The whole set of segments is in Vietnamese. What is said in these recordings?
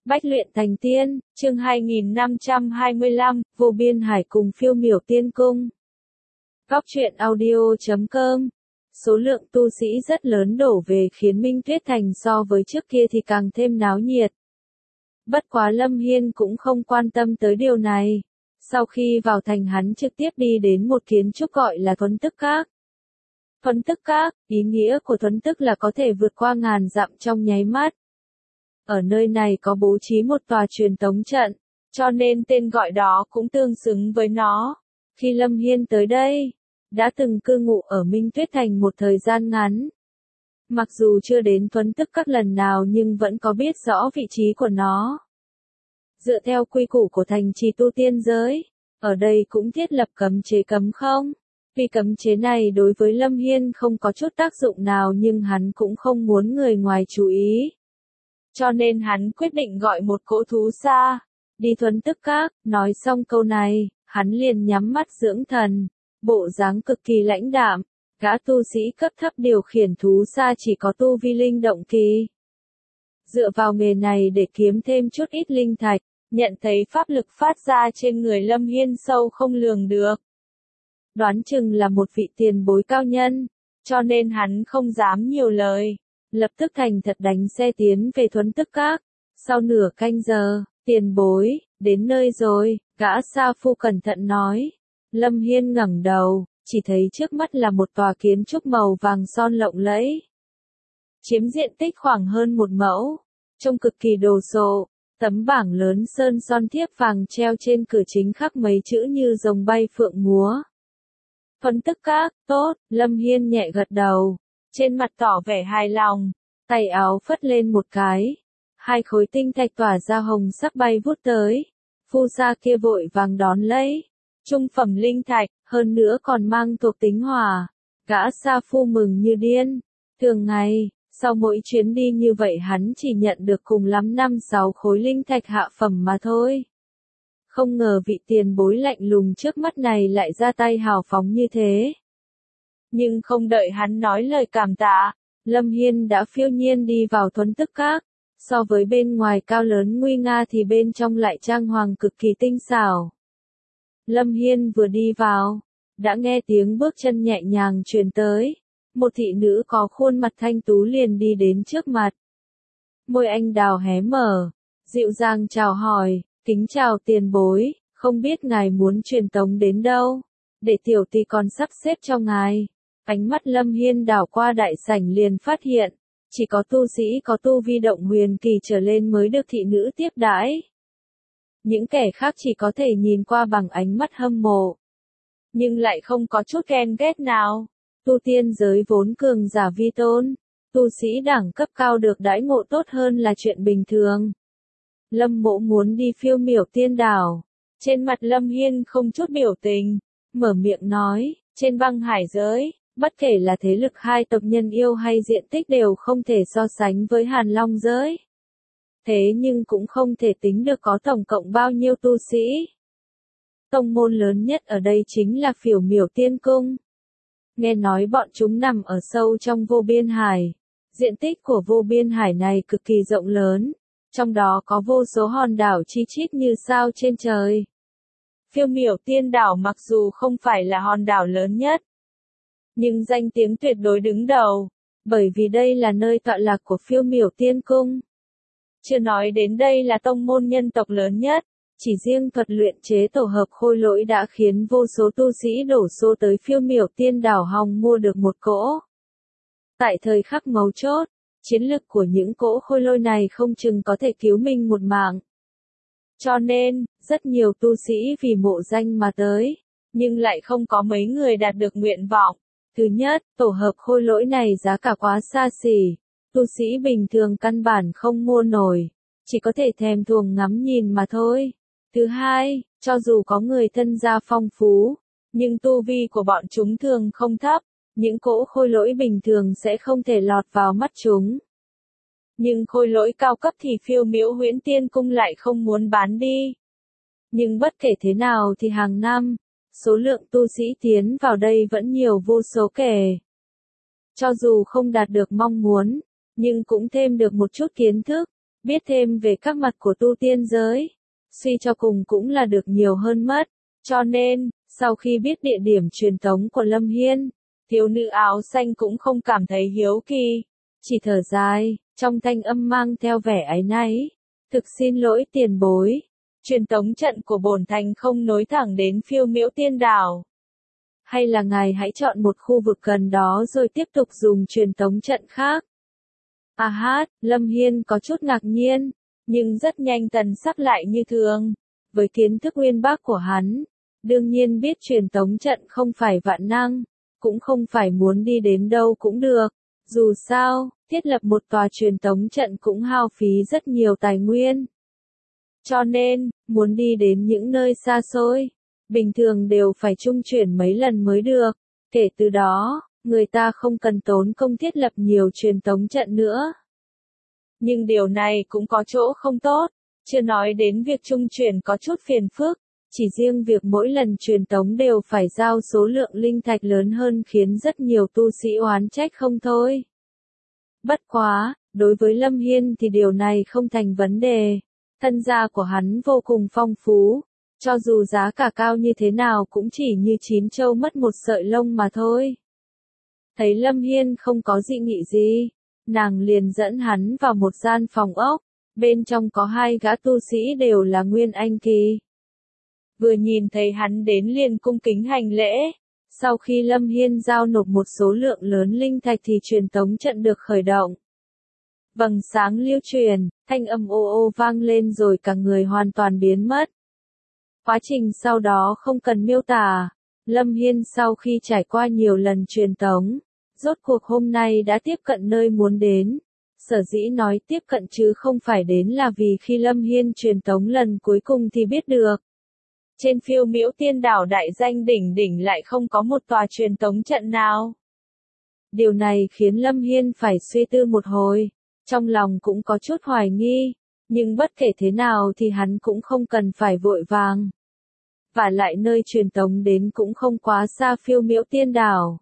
Bách luyện thành tiên, chương 2525, Vô Biên Hải cùng Phiêu Miểu Tiên Cung. Góc truyện audio.com. Số lượng tu sĩ rất lớn đổ về khiến Minh Tuyết Thành so với trước kia thì càng thêm náo nhiệt. Bất quá Lâm Hiên cũng không quan tâm tới điều này. Sau khi vào thành hắn trực tiếp đi đến một kiến trúc gọi là Thuấn Tức Các. Thuấn Tức Các, ý nghĩa của Thuấn Tức là có thể vượt qua ngàn dặm trong nháy mắt. Ở nơi này có bố trí một tòa truyền tống trận, cho nên tên gọi đó cũng tương xứng với nó. Khi Lâm Hiên tới đây, đã từng cư ngụ ở Minh Tuyết Thành một thời gian ngắn. Mặc dù chưa đến Thuấn Tức Các lần nào nhưng vẫn có biết rõ vị trí của nó. Dựa theo quy củ của thành trì tu tiên giới, ở đây cũng thiết lập cấm chế cấm không. Vì cấm chế này đối với Lâm Hiên không có chút tác dụng nào nhưng hắn cũng không muốn người ngoài chú ý. Cho nên hắn quyết định gọi một cỗ thú xa, đi Thuấn Tức Các. Nói xong câu này, hắn liền nhắm mắt dưỡng thần, bộ dáng cực kỳ lãnh đạm. Gã tu sĩ cấp thấp điều khiển thú xa chỉ có tu vi linh động kỳ. Dựa vào nghề này để kiếm thêm chút ít linh thạch, nhận thấy pháp lực phát ra trên người Lâm Hiên sâu không lường được. Đoán chừng là một vị tiền bối cao nhân, cho nên hắn không dám nhiều lời. Lập tức thành thật đánh xe tiến về Thuấn Tức Các. Sau nửa canh giờ, tiền bối, đến nơi rồi, gã sa phu cẩn thận nói. Lâm Hiên ngẩng đầu, chỉ thấy trước mắt là một tòa kiến trúc màu vàng son lộng lẫy. Chiếm diện tích khoảng hơn 1 mẫu, trông cực kỳ đồ sộ, tấm bảng lớn sơn son thiếp vàng treo trên cửa chính khắc mấy chữ như rồng bay phượng múa. Thuấn Tức Các, tốt, Lâm Hiên nhẹ gật đầu. Trên mặt tỏ vẻ hài lòng, tay áo phất lên một cái. 2 khối tinh thạch tỏa ra hồng sắc bay vút tới. Phu gia kia vội vàng đón lấy. Trung phẩm linh thạch, hơn nữa còn mang thuộc tính hỏa. Gã sa phu mừng như điên. Thường ngày, sau mỗi chuyến đi như vậy hắn chỉ nhận được cùng lắm 5-6 khối linh thạch hạ phẩm mà thôi. Không ngờ vị tiền bối lạnh lùng trước mắt này lại ra tay hào phóng như thế. Nhưng không đợi hắn nói lời cảm tạ, Lâm Hiên đã phiêu nhiên đi vào Thuấn Tức Các. So với bên ngoài cao lớn nguy nga thì bên trong lại trang hoàng cực kỳ tinh xảo. Lâm Hiên vừa đi vào, đã nghe tiếng bước chân nhẹ nhàng truyền tới. Một thị nữ có khuôn mặt thanh tú liền đi đến trước mặt. Môi anh đào hé mở, dịu dàng chào hỏi, kính chào tiền bối, không biết ngài muốn truyền tống đến đâu, để tiểu tỷ còn sắp xếp cho ngài. Ánh mắt Lâm Hiên đảo qua đại sảnh liền phát hiện, chỉ có tu sĩ có tu vi động huyền kỳ trở lên mới được thị nữ tiếp đãi. Những kẻ khác chỉ có thể nhìn qua bằng ánh mắt hâm mộ, nhưng lại không có chút ghen ghét nào. Tu tiên giới vốn cường giả vi tôn, tu sĩ đẳng cấp cao được đãi ngộ tốt hơn là chuyện bình thường. Lâm Mộ muốn đi Phiêu Miểu Tiên Đảo. Trên mặt Lâm Hiên không chút biểu tình, mở miệng nói, trên băng hải giới, bất kể là thế lực hai tộc nhân yêu hay diện tích đều không thể so sánh với Hàn Long giới. Thế nhưng cũng không thể tính được có tổng cộng bao nhiêu tu sĩ. Tông môn lớn nhất ở đây chính là Phiêu Miểu Tiên Cung. Nghe nói bọn chúng nằm ở sâu trong Vô Biên Hải. Diện tích của Vô Biên Hải này cực kỳ rộng lớn, trong đó có vô số hòn đảo chi chít như sao trên trời. Phiêu Miểu Tiên Đảo mặc dù không phải là hòn đảo lớn nhất, nhưng danh tiếng tuyệt đối đứng đầu, bởi vì đây là nơi tọa lạc của Phiêu Miểu Tiên Cung. Chưa nói đến đây là tông môn nhân tộc lớn nhất, chỉ riêng thuật luyện chế tổ hợp khôi lỗi đã khiến vô số tu sĩ đổ xô tới Phiêu Miểu Tiên Đảo hòng mua được một cỗ. Tại thời khắc mấu chốt, chiến lực của những cỗ khôi lỗi này không chừng có thể cứu mình một mạng. Cho nên, rất nhiều tu sĩ vì mộ danh mà tới, nhưng lại không có mấy người đạt được nguyện vọng. Thứ nhất, tổ hợp khôi lỗi này giá cả quá xa xỉ, tu sĩ bình thường căn bản không mua nổi, chỉ có thể thèm thuồng ngắm nhìn mà thôi. Thứ hai, cho dù có người thân gia phong phú, nhưng tu vi của bọn chúng thường không thấp, những cỗ khôi lỗi bình thường sẽ không thể lọt vào mắt chúng. Nhưng khôi lỗi cao cấp thì Phiêu Miểu Huyễn Tiên Cung lại không muốn bán đi. Nhưng bất kể thế nào thì hàng năm, số lượng tu sĩ tiến vào đây vẫn nhiều vô số kể. Cho dù không đạt được mong muốn, nhưng cũng thêm được một chút kiến thức, biết thêm về các mặt của tu tiên giới, suy cho cùng cũng là được nhiều hơn mất. Cho nên, sau khi biết địa điểm truyền tống của Lâm Hiên, thiếu nữ áo xanh cũng không cảm thấy hiếu kỳ, chỉ thở dài, trong thanh âm mang theo vẻ áy náy. Thực xin lỗi tiền bối, truyền tống trận của bổn thành không nối thẳng đến Phiêu Miễu Tiên Đảo. Hay là ngài hãy chọn một khu vực gần đó rồi tiếp tục dùng truyền tống trận khác. À hát, Lâm Hiên có chút ngạc nhiên, nhưng rất nhanh thần sắc lại như thường. Với kiến thức uyên bác của hắn, đương nhiên biết truyền tống trận không phải vạn năng, cũng không phải muốn đi đến đâu cũng được. Dù sao, thiết lập một tòa truyền tống trận cũng hao phí rất nhiều tài nguyên. Cho nên, muốn đi đến những nơi xa xôi, bình thường đều phải trung chuyển mấy lần mới được. Kể từ đó, người ta không cần tốn công thiết lập nhiều truyền tống trận nữa. Nhưng điều này cũng có chỗ không tốt, chưa nói đến việc trung chuyển có chút phiền phức, chỉ riêng việc mỗi lần truyền tống đều phải giao số lượng linh thạch lớn hơn khiến rất nhiều tu sĩ oán trách không thôi. Bất quá, đối với Lâm Hiên thì điều này không thành vấn đề. Thân gia của hắn vô cùng phong phú, cho dù giá cả cao như thế nào cũng chỉ như chín trâu mất một sợi lông mà thôi. Thấy Lâm Hiên không có dị nghị gì, nàng liền dẫn hắn vào một gian phòng ốc, bên trong có hai gã tu sĩ đều là Nguyên Anh kỳ. Vừa nhìn thấy hắn đến liền cung kính hành lễ, sau khi Lâm Hiên giao nộp một số lượng lớn linh thạch thì truyền tống trận được khởi động. Vầng sáng lưu truyền, thanh âm ô ô vang lên rồi cả người hoàn toàn biến mất. Quá trình sau đó không cần miêu tả, Lâm Hiên sau khi trải qua nhiều lần truyền tống, rốt cuộc hôm nay đã tiếp cận nơi muốn đến. Sở dĩ nói tiếp cận chứ không phải đến là vì khi Lâm Hiên truyền tống lần cuối cùng thì biết được. Trên Phiêu Miễu Tiên Đảo đại danh đỉnh đỉnh lại không có một tòa truyền tống trận nào. Điều này khiến Lâm Hiên phải suy tư một hồi, trong lòng cũng có chút hoài nghi, nhưng bất kể thế nào thì hắn cũng không cần phải vội vàng. Và lại nơi truyền tống đến cũng không quá xa Phiêu Miễu Tiên Đảo.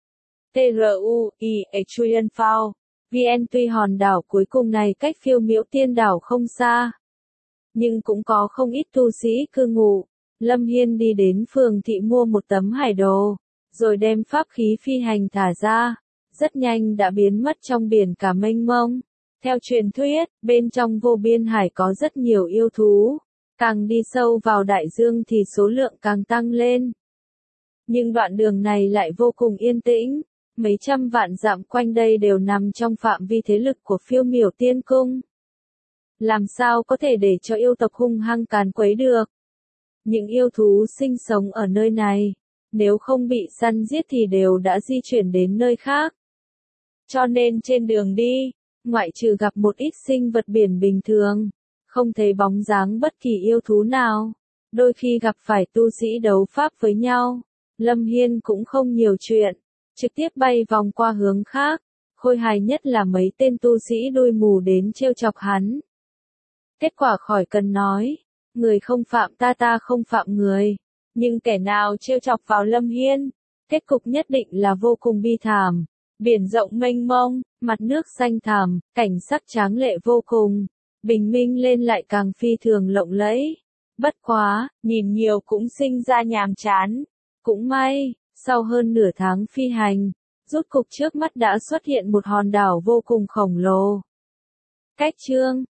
TRUI-ETRIANFAO, VN tuy hòn đảo cuối cùng này cách Phiêu Miễu Tiên Đảo không xa, nhưng cũng có không ít tu sĩ cư ngụ. Lâm Hiên đi đến phường thị mua một tấm hải đồ, rồi đem pháp khí phi hành thả ra, rất nhanh đã biến mất trong biển cả mênh mông. Theo truyền thuyết, bên trong vô biên hải có rất nhiều yêu thú, càng đi sâu vào đại dương thì số lượng càng tăng lên. Nhưng đoạn đường này lại vô cùng yên tĩnh, mấy trăm vạn dặm quanh đây đều nằm trong phạm vi thế lực của Phiêu Miểu Tiên Cung. Làm sao có thể để cho yêu tộc hung hăng càn quấy được? Những yêu thú sinh sống ở nơi này, nếu không bị săn giết thì đều đã di chuyển đến nơi khác. Cho nên trên đường đi, ngoại trừ gặp một ít sinh vật biển bình thường, không thấy bóng dáng bất kỳ yêu thú nào. Đôi khi gặp phải tu sĩ đấu pháp với nhau, Lâm Hiên cũng không nhiều chuyện, trực tiếp bay vòng qua hướng khác. Khôi hài nhất là mấy tên tu sĩ đuôi mù đến trêu chọc hắn. Kết quả khỏi cần nói, người không phạm ta, ta không phạm người. Nhưng kẻ nào trêu chọc vào Lâm Hiên, kết cục nhất định là vô cùng bi thảm. Biển rộng mênh mông, mặt nước xanh thẳm, cảnh sắc tráng lệ vô cùng. Bình minh lên lại càng phi thường lộng lẫy. Bất quá, nhìn nhiều cũng sinh ra nhàm chán. Cũng may, sau hơn nửa tháng phi hành, rốt cục trước mắt đã xuất hiện một hòn đảo vô cùng khổng lồ. Cách chương